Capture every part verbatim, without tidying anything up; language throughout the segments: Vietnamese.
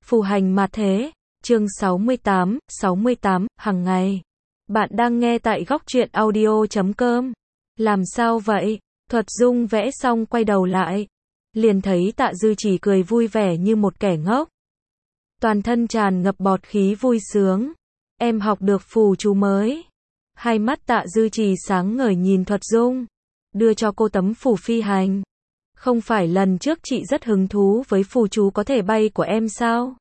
Phù hành mà thế, chương sáu mươi tám, sáu mươi tám, hàng ngày. Bạn đang nghe tại góc truyện audio chấm com. Làm sao vậy? Thuật Dung vẽ xong quay đầu lại. Liền thấy Tạ Dư Chỉ cười vui vẻ như một kẻ ngốc. Toàn thân tràn ngập bọt khí vui sướng. Em học được phù chú mới. Hai mắt Tạ Dư Chỉ sáng ngời nhìn Thuật Dung. Đưa cho cô tấm phù phi hành. Không phải lần trước chị rất hứng thú với phù chú có thể bay của em sao?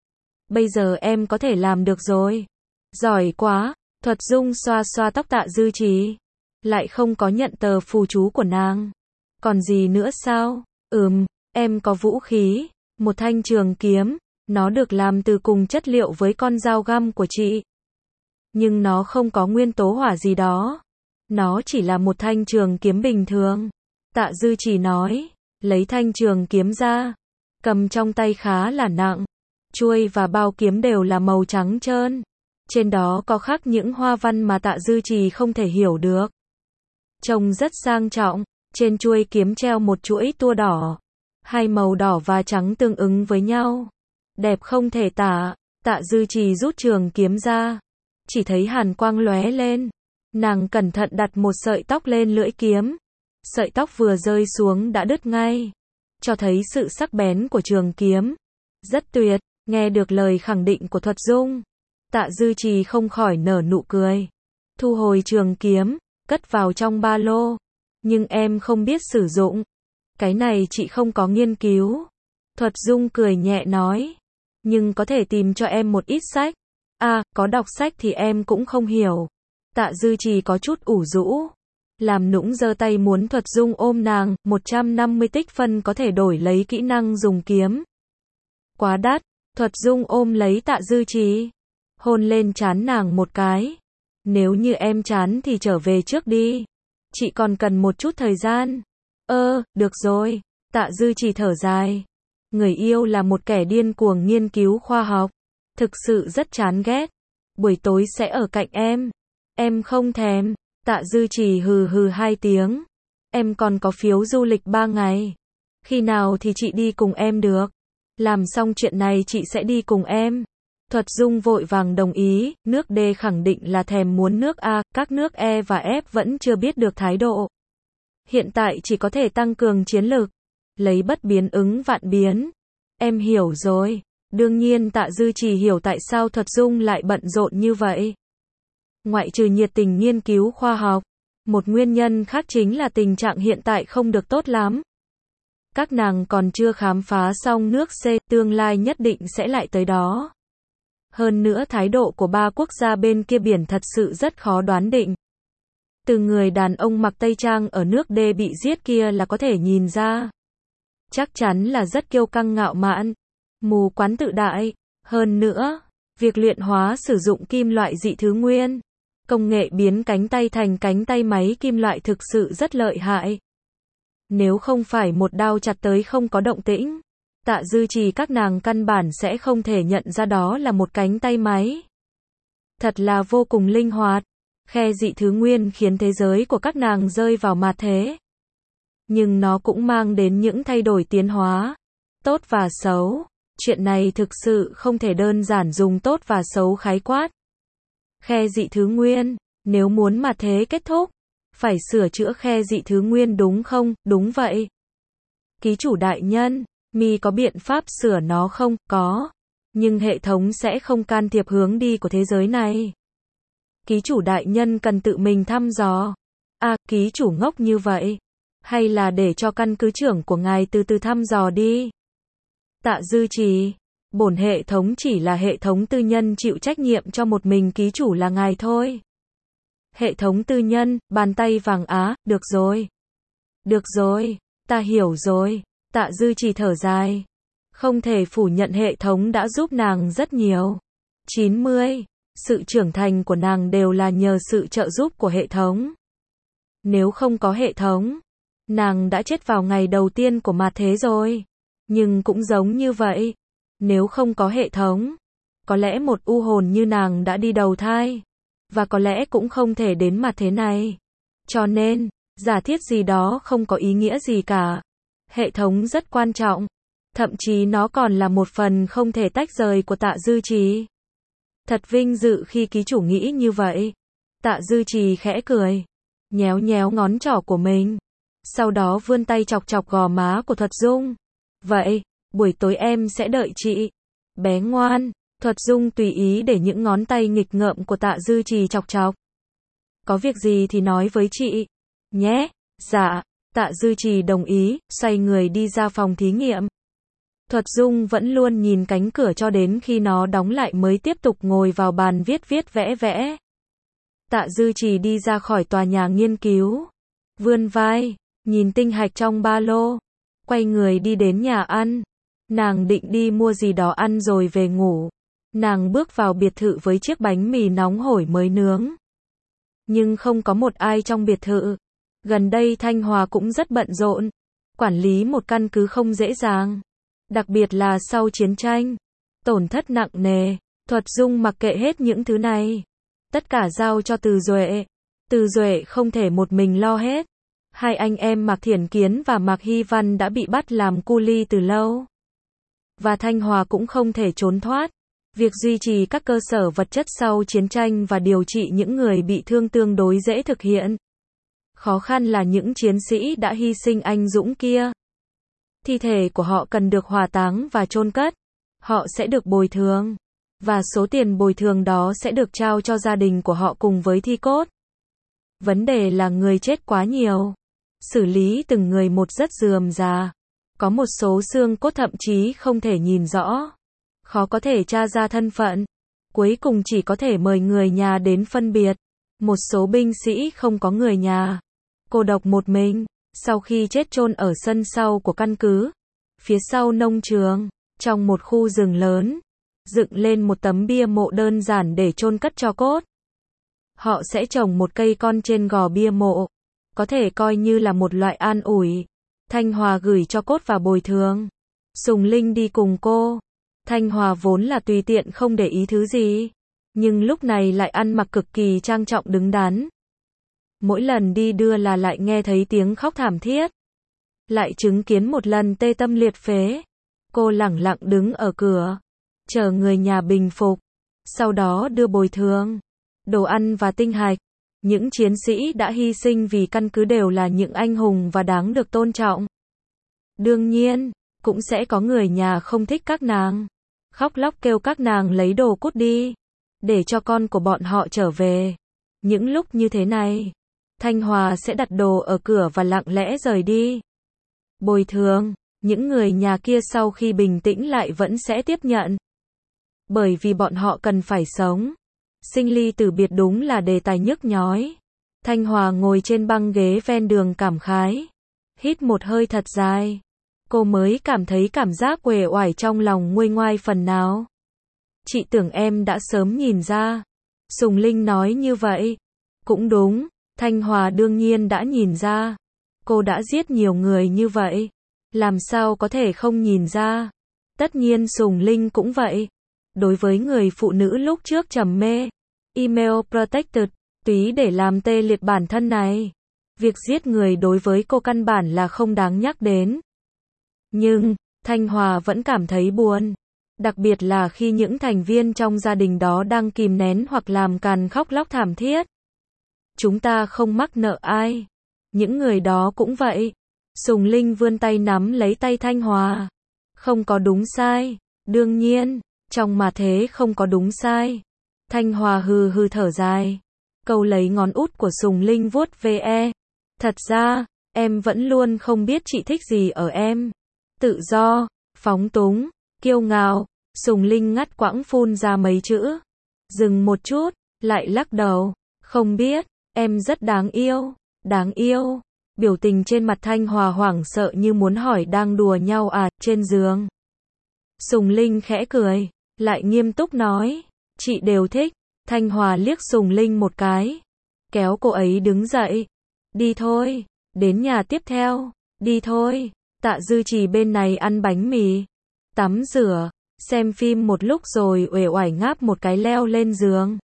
Bây giờ em có thể làm được rồi. Giỏi quá. Thuật Dung xoa xoa tóc Tạ Dư Chỉ. Lại không có nhận tờ phù chú của nàng. Còn gì nữa sao? Ừm, em có vũ khí. Một thanh trường kiếm. Nó được làm từ cùng chất liệu với con dao găm của chị. Nhưng nó không có nguyên tố hỏa gì đó. Nó chỉ là một thanh trường kiếm bình thường. Tạ Dư Chỉ nói. Lấy thanh trường kiếm ra. Cầm trong tay khá là nặng. Chuôi và bao kiếm đều là màu trắng trơn. Trên đó có khắc những hoa văn mà Tạ Dư Chỉ không thể hiểu được. Trông rất sang trọng. Trên chuôi kiếm treo một chuỗi tua đỏ. Hai màu đỏ và trắng tương ứng với nhau. Đẹp không thể tả. Tạ Dư Chỉ rút trường kiếm ra. Chỉ thấy hàn quang lóe lên. Nàng cẩn thận đặt một sợi tóc lên lưỡi kiếm. Sợi tóc vừa rơi xuống đã đứt ngay. Cho thấy sự sắc bén của trường kiếm. Rất tuyệt. Nghe được lời khẳng định của Thuật Dung. Tạ Dư Chỉ không khỏi nở nụ cười. Thu hồi trường kiếm. Cất vào trong ba lô. Nhưng em không biết sử dụng. Cái này chị không có nghiên cứu. Thuật Dung cười nhẹ nói. Nhưng có thể tìm cho em một ít sách. À, có đọc sách thì em cũng không hiểu. Tạ Dư Chỉ có chút ủ rũ. Làm nũng giơ tay muốn Thuật Dung ôm nàng. một trăm năm mươi tích phân có thể đổi lấy kỹ năng dùng kiếm. Quá đắt. Thuật Dung ôm lấy Tạ Dư Chỉ. Hôn lên trán nàng một cái. Nếu như em chán thì trở về trước đi. Chị còn cần một chút thời gian. Ơ, được rồi. Tạ Dư Chỉ thở dài. Người yêu là một kẻ điên cuồng nghiên cứu khoa học. Thực sự rất chán ghét. Buổi tối sẽ ở cạnh em. Em không thèm. Tạ Dư Chỉ hừ hừ hai tiếng. Em còn có phiếu du lịch ba ngày. Khi nào thì chị đi cùng em được. Làm xong chuyện này chị sẽ đi cùng em. Thuật Dung vội vàng đồng ý. Nước D khẳng định là thèm muốn nước A. Các nước E và F vẫn chưa biết được thái độ. Hiện tại chỉ có thể tăng cường chiến lực. Lấy bất biến ứng vạn biến. Em hiểu rồi. Đương nhiên Tạ Dư Chỉ hiểu tại sao Thuật Dung lại bận rộn như vậy. Ngoại trừ nhiệt tình nghiên cứu khoa học. Một nguyên nhân khác chính là tình trạng hiện tại không được tốt lắm. Các nàng còn chưa khám phá xong nước C, tương lai nhất định sẽ lại tới đó. Hơn nữa thái độ của ba quốc gia bên kia biển thật sự rất khó đoán định. Từ người đàn ông mặc tây trang ở nước D bị giết kia là có thể nhìn ra. Chắc chắn là rất kiêu căng ngạo mạn, mù quáng tự đại. Hơn nữa, việc luyện hóa sử dụng kim loại dị thứ nguyên, công nghệ biến cánh tay thành cánh tay máy kim loại thực sự rất lợi hại. Nếu không phải một đao chặt tới không có động tĩnh, Tạ Dư Chỉ các nàng căn bản sẽ không thể nhận ra đó là một cánh tay máy. Thật là vô cùng linh hoạt. Khe dị thứ nguyên khiến thế giới của các nàng rơi vào mạt thế. Nhưng nó cũng mang đến những thay đổi tiến hóa. Tốt và xấu. Chuyện này thực sự không thể đơn giản dùng tốt và xấu khái quát. Khe dị thứ nguyên. Nếu muốn mạt thế kết thúc, phải sửa chữa khe dị thứ nguyên đúng không? Đúng vậy. Ký chủ đại nhân, mi có biện pháp sửa nó không? Có. Nhưng hệ thống sẽ không can thiệp hướng đi của thế giới này. Ký chủ đại nhân cần tự mình thăm dò. À, ký chủ ngốc như vậy. Hay là để cho căn cứ trưởng của ngài từ từ thăm dò đi. Tạ Dư Chỉ. Bổn hệ thống chỉ là hệ thống tư nhân chịu trách nhiệm cho một mình ký chủ là ngài thôi. Hệ thống tư nhân, bàn tay vàng á, được rồi. Được rồi, ta hiểu rồi. Tạ Dư Chỉ thở dài. Không thể phủ nhận hệ thống đã giúp nàng rất nhiều. chín mươi. Sự trưởng thành của nàng đều là nhờ sự trợ giúp của hệ thống. Nếu không có hệ thống, nàng đã chết vào ngày đầu tiên của mạt thế rồi. Nhưng cũng giống như vậy. Nếu không có hệ thống, có lẽ một u hồn như nàng đã đi đầu thai. Và có lẽ cũng không thể đến mạt thế này. Cho nên, giả thiết gì đó không có ý nghĩa gì cả. Hệ thống rất quan trọng. Thậm chí nó còn là một phần không thể tách rời của Tạ Dư Trì. Thật vinh dự khi ký chủ nghĩ như vậy. Tạ Dư Trì khẽ cười, nhéo nhéo ngón trỏ của mình, sau đó vươn tay chọc chọc gò má của Thuật Dung. Vậy, buổi tối em sẽ đợi chị. Bé ngoan. Thuật Dung tùy ý để những ngón tay nghịch ngợm của Tạ Dư Trì chọc chọc. Có việc gì thì nói với chị. Nhé. Dạ. Tạ Dư Trì đồng ý, xoay người đi ra phòng thí nghiệm. Thuật Dung vẫn luôn nhìn cánh cửa cho đến khi nó đóng lại mới tiếp tục ngồi vào bàn viết viết vẽ vẽ. Tạ Dư Trì đi ra khỏi tòa nhà nghiên cứu, vươn vai, nhìn tinh hạch trong ba lô, quay người đi đến nhà ăn. Nàng định đi mua gì đó ăn rồi về ngủ. Nàng bước vào biệt thự với chiếc bánh mì nóng hổi mới nướng. Nhưng không có một ai trong biệt thự. Gần đây Thanh Hòa cũng rất bận rộn. Quản lý một căn cứ không dễ dàng. Đặc biệt là sau chiến tranh. Tổn thất nặng nề. Thuật Dung mặc kệ hết những thứ này. Tất cả giao cho Từ Duệ. Từ Duệ không thể một mình lo hết. Hai anh em Mạc Thiển Kiến và Mạc Hy Văn đã bị bắt làm cu li từ lâu. Và Thanh Hòa cũng không thể trốn thoát. Việc duy trì các cơ sở vật chất sau chiến tranh và điều trị những người bị thương tương đối dễ thực hiện. Khó khăn là những chiến sĩ đã hy sinh anh dũng kia. Thi thể của họ cần được hỏa táng và chôn cất. Họ sẽ được bồi thường. Và số tiền bồi thường đó sẽ được trao cho gia đình của họ cùng với thi cốt. Vấn đề là người chết quá nhiều. Xử lý từng người một rất rườm rà. Có một số xương cốt thậm chí không thể nhìn rõ. Khó có thể tra ra thân phận. Cuối cùng chỉ có thể mời người nhà đến phân biệt. Một số binh sĩ không có người nhà. Cô độc một mình. Sau khi chết chôn ở sân sau của căn cứ. Phía sau nông trường. Trong một khu rừng lớn. Dựng lên một tấm bia mộ đơn giản để chôn cất tro cốt. Họ sẽ trồng một cây con trên gò bia mộ. Có thể coi như là một loại an ủi. Thanh Hòa gửi cho cốt và bồi thường. Sùng Linh đi cùng cô. Thanh Hòa vốn là tùy tiện không để ý thứ gì. Nhưng lúc này lại ăn mặc cực kỳ trang trọng đứng đắn. Mỗi lần đi đưa là lại nghe thấy tiếng khóc thảm thiết. Lại chứng kiến một lần tê tâm liệt phế. Cô lẳng lặng đứng ở cửa. Chờ người nhà bình phục. Sau đó đưa bồi thường. Đồ ăn và tinh hạch. Những chiến sĩ đã hy sinh vì căn cứ đều là những anh hùng và đáng được tôn trọng. Đương nhiên, cũng sẽ có người nhà không thích các nàng. Khóc lóc kêu các nàng lấy đồ cút đi. Để cho con của bọn họ trở về. Những lúc như thế này, Thanh Hòa sẽ đặt đồ ở cửa và lặng lẽ rời đi. Bồi thường, những người nhà kia sau khi bình tĩnh lại vẫn sẽ tiếp nhận. Bởi vì bọn họ cần phải sống. Sinh ly tử biệt đúng là đề tài nhức nhói. Thanh Hòa ngồi trên băng ghế ven đường cảm khái. Hít một hơi thật dài. Cô mới cảm thấy cảm giác uể oải trong lòng nguôi ngoai phần nào. Chị tưởng em đã sớm nhìn ra. Sùng Linh nói như vậy. Cũng đúng, Thanh Hòa đương nhiên đã nhìn ra. Cô đã giết nhiều người như vậy. Làm sao có thể không nhìn ra. Tất nhiên Sùng Linh cũng vậy. Đối với người phụ nữ lúc trước trầm mê. Email protected, túy để làm tê liệt bản thân này. Việc giết người đối với cô căn bản là không đáng nhắc đến. Nhưng, Thanh Hòa vẫn cảm thấy buồn. Đặc biệt là khi những thành viên trong gia đình đó đang kìm nén hoặc làm càn khóc lóc thảm thiết. Chúng ta không mắc nợ ai. Những người đó cũng vậy. Sùng Linh vươn tay nắm lấy tay Thanh Hòa. Không có đúng sai. Đương nhiên, trong mà thế không có đúng sai. Thanh Hòa hừ hừ thở dài. Câu lấy ngón út của Sùng Linh vuốt ve. Thật ra, em vẫn luôn không biết chị thích gì ở em. Tự do, phóng túng, kiêu ngạo. Sùng Linh ngắt quãng phun ra mấy chữ. Dừng một chút, lại lắc đầu. Không biết, em rất đáng yêu. Đáng yêu. Biểu tình trên mặt Thanh Hòa hoảng sợ như muốn hỏi đang đùa nhau à, trên giường. Sùng Linh khẽ cười, lại nghiêm túc nói. Chị đều thích. Thanh Hòa liếc Sùng Linh một cái. Kéo cô ấy đứng dậy. Đi thôi. Đến nhà tiếp theo. Đi thôi. Tạ Dư Trì bên này ăn bánh mì. Tắm rửa. Xem phim một lúc rồi uể oải ngáp một cái leo lên giường.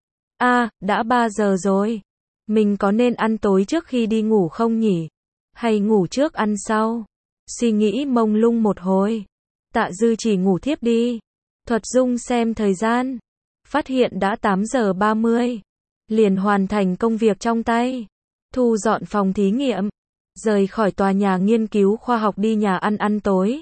A, à, đã ba giờ rồi. Mình có nên ăn tối trước khi đi ngủ không nhỉ? Hay ngủ trước ăn sau? Suy nghĩ mông lung một hồi. Tạ Dư Chỉ ngủ thiếp đi. Thuật Dung xem thời gian, phát hiện đã tám giờ ba mươi. Liền hoàn thành công việc trong tay, thu dọn phòng thí nghiệm, rời khỏi tòa nhà nghiên cứu khoa học đi nhà ăn ăn tối.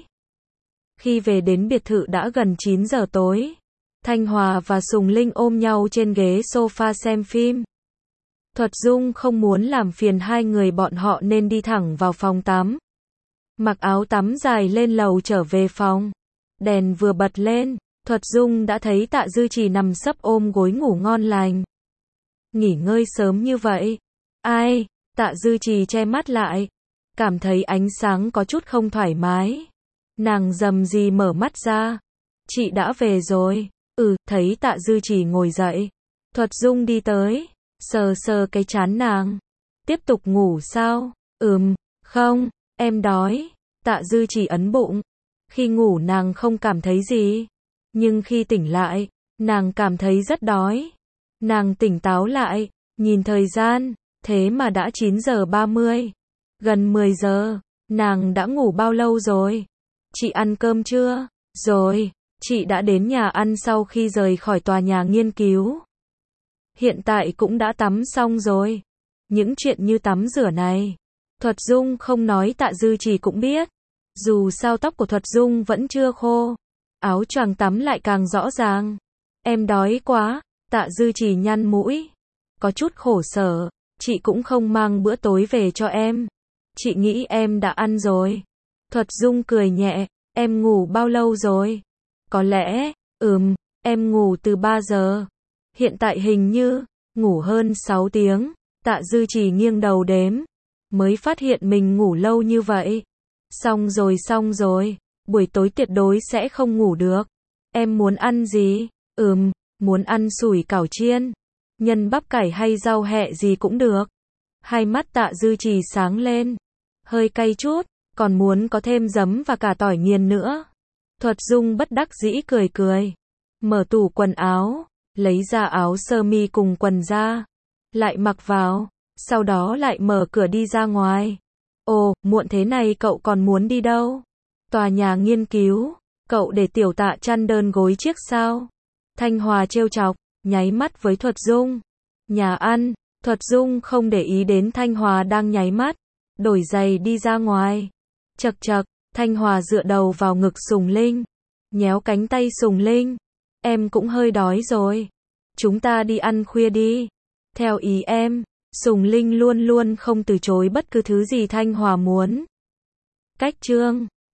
Khi về đến biệt thự đã gần chín giờ tối. Thanh Hòa và Sùng Linh ôm nhau trên ghế sofa xem phim. Thuật Dung không muốn làm phiền hai người bọn họ nên đi thẳng vào phòng tắm. Mặc áo tắm dài lên lầu trở về phòng. Đèn vừa bật lên, Thuật Dung đã thấy Tạ Dư Chỉ nằm sấp ôm gối ngủ ngon lành. Nghỉ ngơi sớm như vậy. Ai? Tạ Dư Chỉ che mắt lại, cảm thấy ánh sáng có chút không thoải mái. Nàng rầm rì mở mắt ra. Chị đã về rồi. Ừ, thấy Tạ Dư Chỉ ngồi dậy. Thuật Dung đi tới, sờ sờ cái trán nàng. Tiếp tục ngủ sao? Ừm, không, em đói. Tạ Dư Chỉ ấn bụng. Khi ngủ nàng không cảm thấy gì. Nhưng khi tỉnh lại, nàng cảm thấy rất đói. Nàng tỉnh táo lại, nhìn thời gian, thế mà đã chín giờ ba mươi. Gần mười giờ, nàng đã ngủ bao lâu rồi? Chị ăn cơm chưa? Rồi, chị đã đến nhà ăn sau khi rời khỏi tòa nhà nghiên cứu. Hiện tại cũng đã tắm xong rồi. Những chuyện như tắm rửa này, Thuật Dung không nói Tạ Dư Chỉ cũng biết. Dù sao tóc của Thuật Dung vẫn chưa khô, áo choàng tắm lại càng rõ ràng. Em đói quá. Tạ Dư Chỉ nhăn mũi, có chút khổ sở. Chị cũng không mang bữa tối về cho em. Chị nghĩ em đã ăn rồi. Thuật Dung cười nhẹ, em ngủ bao lâu rồi? Có lẽ, ừm, em ngủ từ ba giờ. Hiện tại hình như, ngủ hơn sáu tiếng. Tạ Dư Chỉ nghiêng đầu đếm, mới phát hiện mình ngủ lâu như vậy. Xong rồi xong rồi, buổi tối tuyệt đối sẽ không ngủ được. Em muốn ăn gì? Ừm, muốn ăn sủi cảo chiên, nhân bắp cải hay rau hẹ gì cũng được. Hai mắt Tạ Dư Chỉ sáng lên, hơi cay chút, còn muốn có thêm giấm và cả tỏi nghiền nữa. Thuật Dung bất đắc dĩ cười cười, mở tủ quần áo, lấy ra áo sơ mi cùng quần ra, lại mặc vào, sau đó lại mở cửa đi ra ngoài. Ồ, muộn thế này cậu còn muốn đi đâu? Tòa nhà nghiên cứu, cậu để tiểu Tạ chăn đơn gối chiếc sao? Thanh Hòa trêu chọc, nháy mắt với Thuật Dung. Nhà ăn, Thuật Dung không để ý đến Thanh Hòa đang nháy mắt, đổi giày đi ra ngoài. Chậc chậc, Thanh Hòa dựa đầu vào ngực Sùng Linh, nhéo cánh tay Sùng Linh. Em cũng hơi đói rồi. Chúng ta đi ăn khuya đi. Theo ý em. Sùng Linh luôn luôn không từ chối bất cứ thứ gì Thanh Hòa muốn. Cách chương